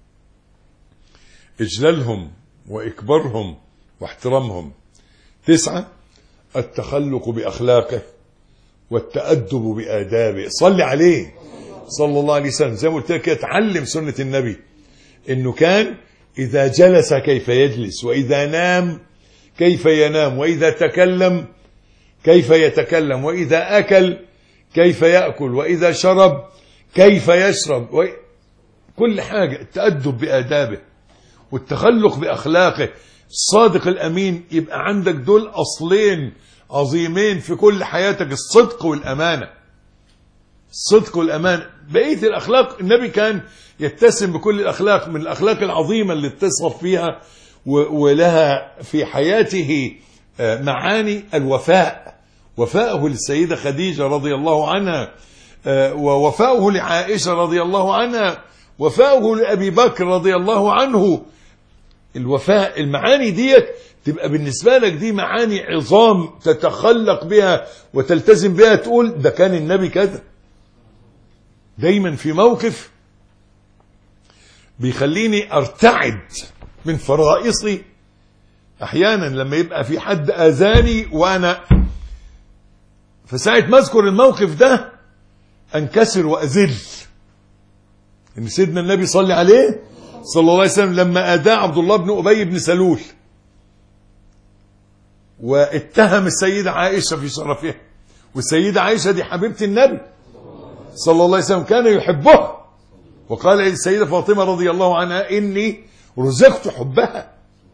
إجلالهم وإكبارهم واحترامهم. 9 التخلق بأخلاقه والتأدب بآدابه. صلي عليه صلى الله عليه وسلم. زي ما قلت لك اتعلم سنة النبي، إنه كان إذا جلس كيف يجلس، وإذا نام كيف ينام، وإذا تكلم كيف يتكلم، وإذا أكل كيف يأكل، وإذا شرب كيف يشرب، كل حاجة التأدب بآدابه والتخلق بأخلاقه. الصادق الأمين يبقى عندك دول أصلين عظيمين في كل حياتك، الصدق والأمانة. الصدق والأمانة. بقية الأخلاق النبي كان يتسم بكل الأخلاق، من الأخلاق العظيمة اللي اتصف فيها ولها في حياته معاني الوفاء. وفاءه للسيدة خديجة رضي الله عنها، ووفاءه لعائشة رضي الله عنها، وفاءه لأبي بكر رضي الله عنه. الوفاء، المعاني ديت تبقى بالنسبة لك دي معاني عظام تتخلق بها وتلتزم بها، تقول ده كان النبي كذا. دايما في موقف بيخليني ارتعد من فرائصي، احيانا لما يبقى في حد اذاني وانا في ساعة ما اذكر الموقف ده انكسر واذل. ان سيدنا النبي صلى عليه صلى الله عليه وسلم لما أداه عبد الله بن أبي بن سلول واتهم السيدة عائشة في شرفها، والسيدة عائشة دي حبيبة النبي صلى الله عليه وسلم كان يحبها، وقال للسيدة فاطمة رضي الله عنها إني رزقت حبها.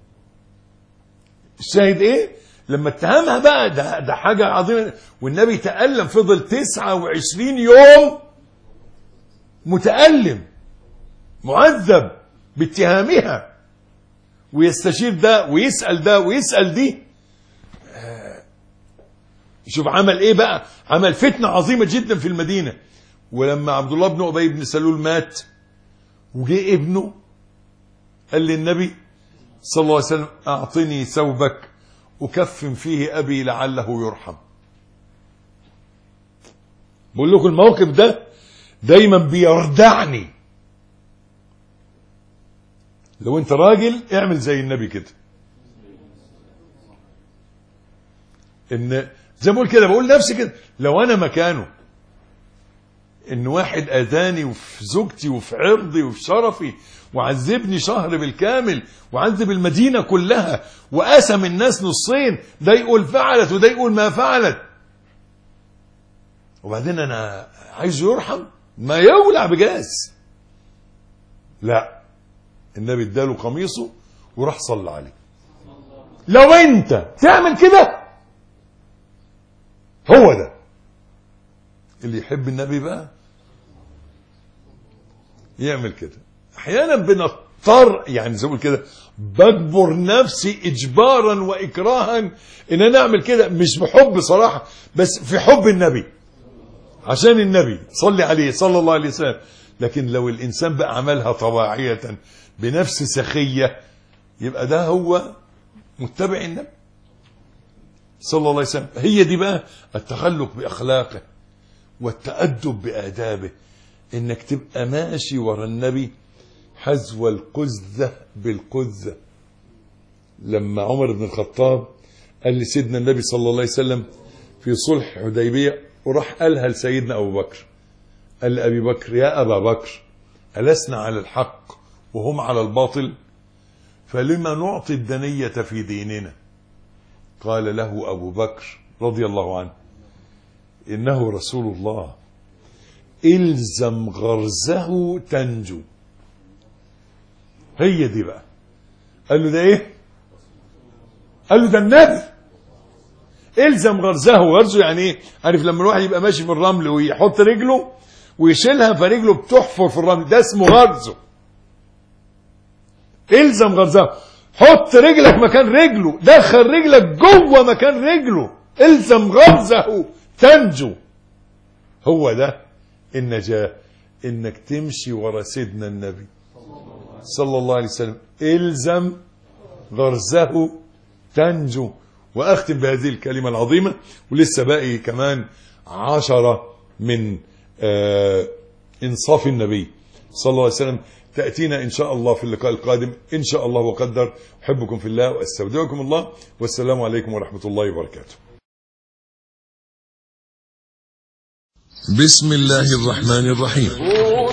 الشاهد إيه؟ لما اتهمها بقى ده حاجة عظيمة، والنبي تألم، فضل 29 يوم متألم معذب باتهامها، ويستشير ده ويسأل ده ويسأل دي. شوف عمل ايه بقى، عمل فتنة عظيمة جدا في المدينة. ولما عبد الله بن أبي بن سلول مات وجاء ابنه قال للنبي صلى الله عليه وسلم أعطني ثوبك أكفن فيه أبي لعله يرحم. بقول لكم الموقف ده دايما بيردعني. لو انت راجل اعمل زي النبي كده. ان زي ما بقول كده، بقول نفسي كده، لو انا مكانه ان واحد اذاني وفي زوجتي وفي عرضي وفي شرفي وعذبني شهر بالكامل وعذب المدينة كلها وقسم الناس نصين، ده يقول فعلت وده يقول ما فعلت، وبعدين انا عايزه يرحم، ما يولع بجاز. لا، النبي اداله قميصه وراح صلى عليه. لو انت تعمل كده، هو ده اللي يحب النبي بقى يعمل كده. احيانا بنضطر، يعني زي ما كده بجبر نفسي اجبارا واكراها ان انا اعمل كده، مش بحب صراحه، بس في حب النبي، عشان النبي صلي عليه صلى الله عليه وسلم. لكن لو الانسان بقى عملها طواعيه بنفس سخيه، يبقى ده هو متبع النبي صلى الله عليه وسلم. هي دي بقى التخلق باخلاقه والتأدب بآدابه، انك تبقى ماشي ورا النبي حذو القذة بالقذة. لما عمر بن الخطاب قال لسيدنا النبي صلى الله عليه وسلم في صلح حديبية، وراح قالها لسيدنا أبو بكر، قال لأبي بكر: يا أبا بكر، ألسنا على الحق وهم على الباطل؟ فلما نعطي الدنية في ديننا؟ قال له أبو بكر رضي الله عنه: إنه رسول الله، إلزم غرزه تنجو. هي دي بقى. قال له: ده إيه؟ قال له: ده النبي. إلزم غرزه. غرزه يعني إيه؟ عارف لما الواحد يبقى ماشي في الرمل ويحط رجله ويشيلها فرجله بتحفر في الرمل، ده اسمه غرزه. إلزم غرزه، حط رجلك مكان رجله، دخل رجلك جوه مكان رجله، إلزم غرزه تنجو. هو ده النجاة، انك تمشي ورا سيدنا النبي صلى الله عليه وسلم. إلزم غرزه تنجو. وأختم بهذه الكلمة العظيمة، ولسه باقي كمان 10 من إنصاف النبي صلى الله عليه وسلم تأتينا إن شاء الله في اللقاء القادم إن شاء الله وقدر. أحبكم في الله وأستودعكم الله، والسلام عليكم ورحمة الله وبركاته. بسم الله الرحمن الرحيم. كونوا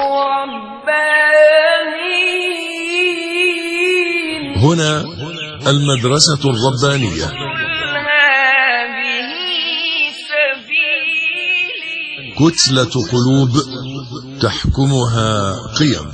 ربانيين. هنا المدرسة الربانية. هذه سبيلي. كتلة قلوب تحكمها قيم.